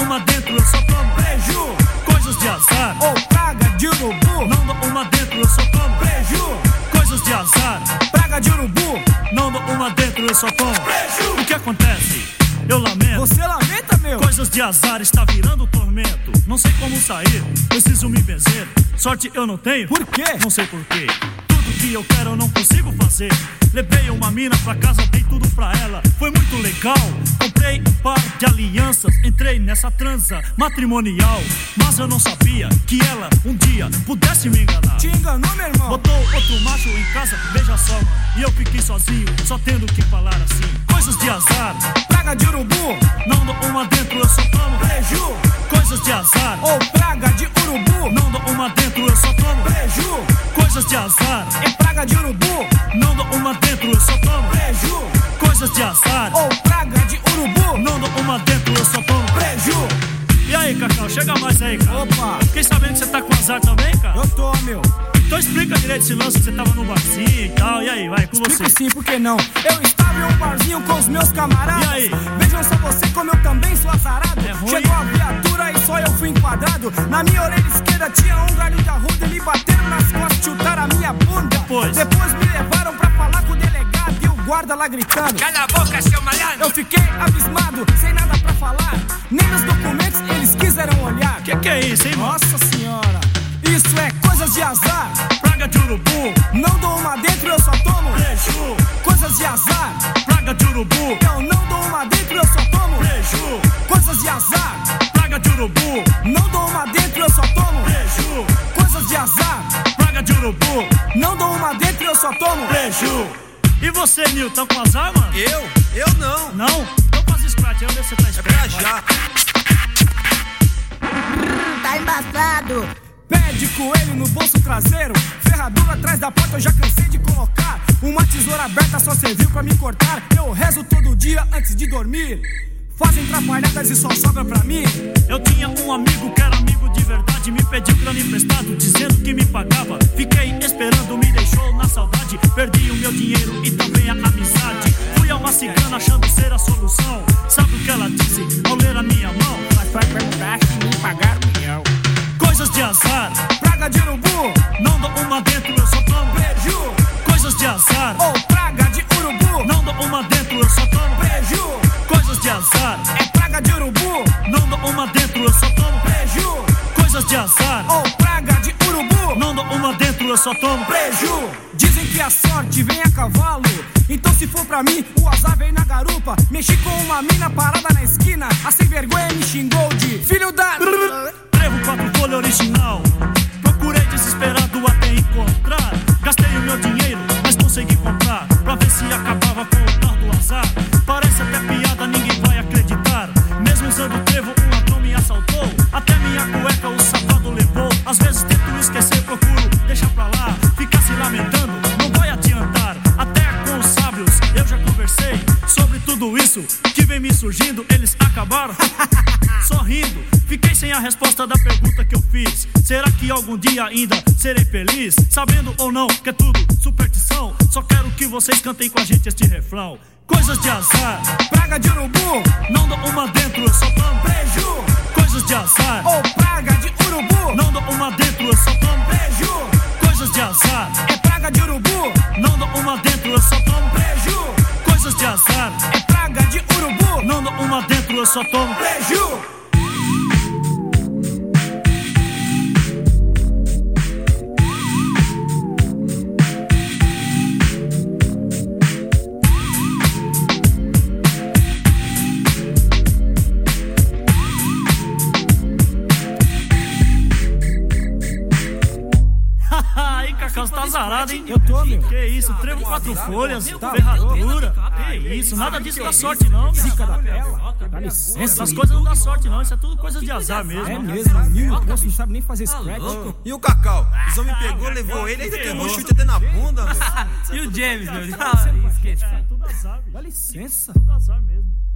uma dentro, eu só tomo preju. Coisas de azar ou praga de urubu. Não dou uma dentro, eu só tomo preju. Coisas de azar, praga de urubu. Não dou uma dentro, eu só tomo preju. O que acontece? Eu lamento. Você lamenta, meu? Coisas de azar está virando tormento. Não sei como sair, preciso me benzer. Sorte eu não tenho. Por quê? Não sei por quê. Tudo que eu quero eu não consigo fazer. Levei uma mina pra casa, dei tudo pra ela. Foi muito legal. Comprei um par de alianças. Entrei nessa transa matrimonial. Mas eu não sabia que ela um dia pudesse me enganar. Te enganou, meu irmão? Botou outro macho em casa, veja só, mano. E eu fiquei sozinho, só tendo que falar assim. Coisas de azar, praga de urubu. Não dou uma dentro, eu só tomo preju. Coisas de azar, ou praga de urubu. Não dou uma dentro, eu só tomo preju. Coisas de azar, é praga de urubu. Não dou uma dentro, eu só tomo preju. Coisas de azar, ou praga de urubu. Não dou uma dentro, eu só tomo preju. E aí, Cacau, chega mais aí, cara. Opa! Fiquei sabendo que você tá com azar também, cara? Eu tô, meu. Então explica direito esse lance que você tava no barzinho e tal. E aí, vai, com Explico você. sim, por que não? Eu estava em um barzinho com os meus camaradas. E aí? Vejam só você como eu também sou azarado. É ruim? Chegou a viatura e só eu fui enquadrado. Na minha orelha esquerda tinha um galho da ruda. Me bateram nas costas, chutaram a minha bunda. Depois me levaram pra falar com o delegado e o guarda lá gritando: cala a boca, seu malandro! Eu fiquei abismado, sem nada pra falar. Nem nos documentos eles quiseram olhar. Que é isso, hein, mano? Nossa senhora, isso é coisas de azar. Praga de urubu. Não dou uma dentro, eu só tomo preju. Coisas de azar, praga de urubu. Eu não dou uma dentro, eu só tomo preju. Coisas de azar, praga de urubu. Não dou uma dentro, eu só tomo preju. Coisas de azar, praga de urubu. Não dou uma dentro, eu só tomo preju. E você, Nilton, tá com azar, mano? Eu não. Não? Então faz scratch, onde você tá esperando? É pra já. Tá embaçado. Pé de coelho no bolso traseiro, ferradura atrás da porta, eu já cansei de colocar. Uma tesoura aberta só serviu pra me cortar. Eu rezo todo dia antes de dormir. Fazem trapalhadas e só sobra pra mim. Eu tinha um amigo que era amigo de verdade. Me pediu grana emprestado, dizendo que me pagava. Fiquei esperando, me deixou na saudade. Perdi o meu dinheiro e também a amizade. Fui a uma cigana achando ser a solução. Sabe o que ela disse ao ler a minha mão? Ela vai perguntar se me pagaram o milhão. Coisas de azar, praga de urubu. Não dou uma dentro, eu só tomo preju. Coisas de azar, ou praga de urubu. Não dou uma dentro, eu só tomo preju. Coisas de azar, é praga de urubu. Não dou uma dentro, eu só tomo preju. Coisas de azar, ou praga de urubu. Não dou uma dentro, eu só tomo preju. Dizem que a sorte vem a cavalo. Então se for pra mim, o azar vem na garupa. Mexi com uma mina parada na esquina. A sem vergonha me xingou de filho da... Trevo 4 folha original. Procurei desesperado até encontrar. Gastei o meu dinheiro, mas consegui comprar. Pra ver se acabava com o tal do azar. Parece até piada, ninguém vai acreditar. Mesmo usando trevo, um ladrão me assaltou. Até minha cueca o safado levou. Às vezes tento esquecer, procuro deixar pra lá. Ficar se lamentando, não vai adiantar. Até com os sábios eu já conversei sobre tudo isso que vem me surgindo. Eles acabaram sorrindo. Fiquei sem a resposta da pergunta que eu fiz. Será que algum dia ainda serei feliz? Sabendo ou não que é tudo superstição. Só quero que vocês cantem com a gente este refrão. Coisas de azar, praga de urubu. Não dou uma dentro, eu só tomo preju. Coisas de azar, ou praga de urubu. Não dou uma dentro, eu só tomo preju. Coisas de azar, é praga de urubu. Não dou uma dentro, eu só tomo preju. Coisas de azar, é praga de urubu. Não dou uma dentro, eu só tomo preju. Aí, Cacau, você tá azarado, hein? Eu tô, meu. Que isso, trevo 4 folhas, ferradura. Que isso, nada disso dá sorte não, meu. Zica da tela. Dá licença. Essas coisas não dá sorte não, isso é tudo coisa de azar mesmo. É mesmo, mil impostos, não sabe nem fazer scratch. E o Cacau? Os homens pegou, levou ele, ainda tomou chute até na bunda, meu. E o James, meu? Tudo azar, Dá licença. tudo azar mesmo.